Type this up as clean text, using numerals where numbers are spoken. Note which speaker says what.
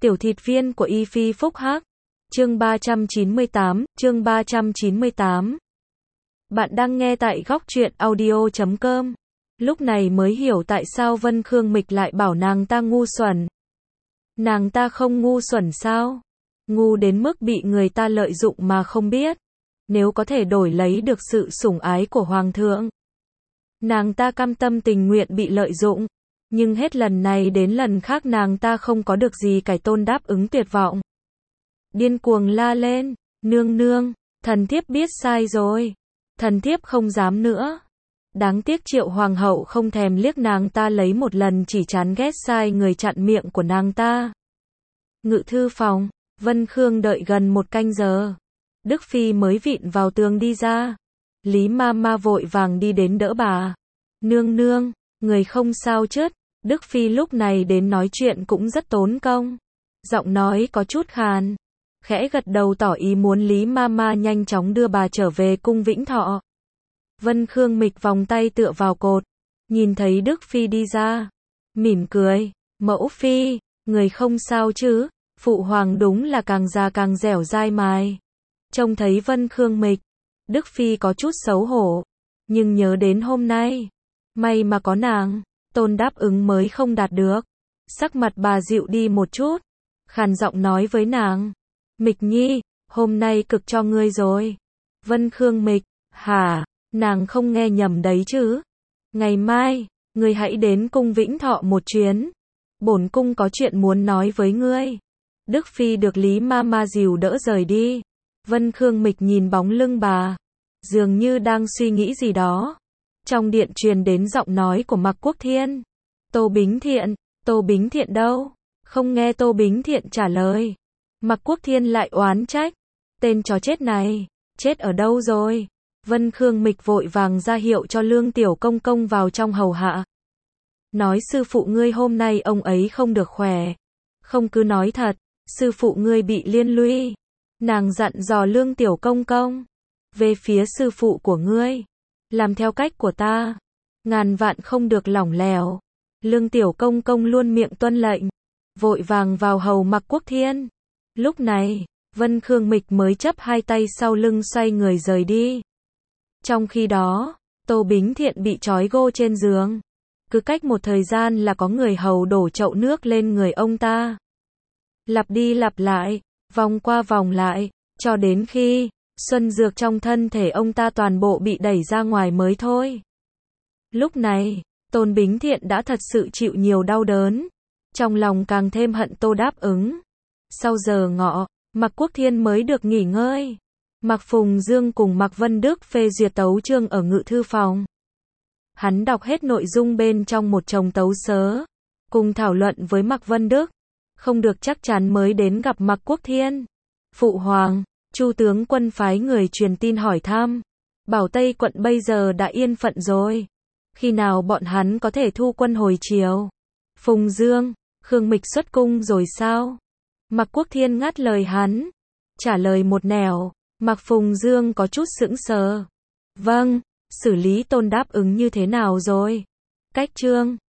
Speaker 1: Tiểu thịt viên của Y Phi phúc hắc. Chương 398. Bạn đang nghe tại góc truyện audio.com. Lúc này mới hiểu tại sao Vân Khương Mịch lại bảo nàng ta ngu xuẩn. Nàng ta không ngu xuẩn sao? Ngu đến mức bị người ta lợi dụng mà không biết. Nếu có thể đổi lấy được sự sủng ái của Hoàng thượng, nàng ta cam tâm tình nguyện bị lợi dụng. Nhưng hết lần này đến lần khác nàng ta không có được gì cải tôn đáp ứng tuyệt vọng. Điên cuồng la lên, nương nương, thần thiếp biết sai rồi. Thần thiếp không dám nữa. Đáng tiếc Triệu Hoàng hậu không thèm liếc nàng ta lấy một lần, chỉ chán ghét sai người chặn miệng của nàng ta. Ngự thư phòng, Vân Khương đợi gần một canh giờ. Đức Phi mới vịn vào tường đi ra. Lý ma ma vội vàng đi đến đỡ bà. Nương nương, người không sao chứ? Đức Phi lúc này đến nói chuyện cũng rất tốn công. Giọng nói có chút khàn. Khẽ gật đầu tỏ ý muốn Lý ma ma nhanh chóng đưa bà trở về cung Vĩnh Thọ. Vân Khương Mịch vòng tay tựa vào cột. Nhìn thấy Đức Phi đi ra. Mỉm cười. Mẫu Phi, người không sao chứ? Phụ hoàng đúng là càng già càng dẻo dai mài. Trông thấy Vân Khương Mịch, Đức Phi có chút xấu hổ. Nhưng nhớ đến hôm nay, may mà có nàng, tôn đáp ứng mới không đạt được. Sắc mặt bà dịu đi một chút, khàn giọng nói với nàng. Mịch nhi, hôm nay cực cho ngươi rồi. Vân Khương Mịch, hả, nàng không nghe nhầm đấy chứ. Ngày mai, ngươi hãy đến cung Vĩnh Thọ một chuyến. Bổn cung có chuyện muốn nói với ngươi. Đức Phi được Lý ma ma dìu đỡ rời đi. Vân Khương Mịch nhìn bóng lưng bà, dường như đang suy nghĩ gì đó. Trong điện truyền đến giọng nói của Mạc Quốc Thiên. Tô Bính Thiện đâu? Không nghe Tô Bính Thiện trả lời. Mạc Quốc Thiên lại oán trách. Tên chó chết này, chết ở đâu rồi? Vân Khương Mịch vội vàng ra hiệu cho Lương Tiểu Công Công vào trong hầu hạ. Nói sư phụ ngươi hôm nay ông ấy không được khỏe. Không cứ nói thật, sư phụ ngươi bị liên lụy. Nàng dặn dò Lương Tiểu Công Công. Về phía sư phụ của ngươi, làm theo cách của ta. Ngàn vạn không được lỏng lẻo. Lương Tiểu Công Công luôn miệng tuân lệnh. Vội vàng vào hầu Mạc Quốc Thiên. Lúc này, Vân Khương Mịch mới chắp hai tay sau lưng xoay người rời đi. Trong khi đó, Tô Bính Thiện bị trói gô trên giường. Cứ cách một thời gian là có người hầu đổ chậu nước lên người ông ta. Lặp đi lặp lại, vòng qua vòng lại, cho đến khi xuân dược trong thân thể ông ta toàn bộ bị đẩy ra ngoài mới thôi. Lúc này, Tôn Bính Thiện đã thật sự chịu nhiều đau đớn. Trong lòng càng thêm hận Tô đáp ứng. Sau giờ ngọ, Mạc Quốc Thiên mới được nghỉ ngơi. Mạc Phùng Dương cùng Mạc Vân Đức phê duyệt tấu chương ở ngự thư phòng. Hắn đọc hết nội dung bên trong một chồng tấu sớ, cùng thảo luận với Mạc Vân Đức. Không được chắc chắn mới đến gặp Mạc Quốc Thiên. Phụ hoàng, Chu tướng quân phái người truyền tin hỏi thăm. Bảo Tây quận bây giờ đã yên phận rồi. Khi nào bọn hắn có thể thu quân hồi chiều? Phùng Dương, Khương Mịch xuất cung rồi sao? Mạc Quốc Thiên ngắt lời hắn. Trả lời một nẻo. Mạc Phùng Dương có chút sững sờ. Vâng, xử lý Tôn đáp ứng như thế nào rồi? Cách chương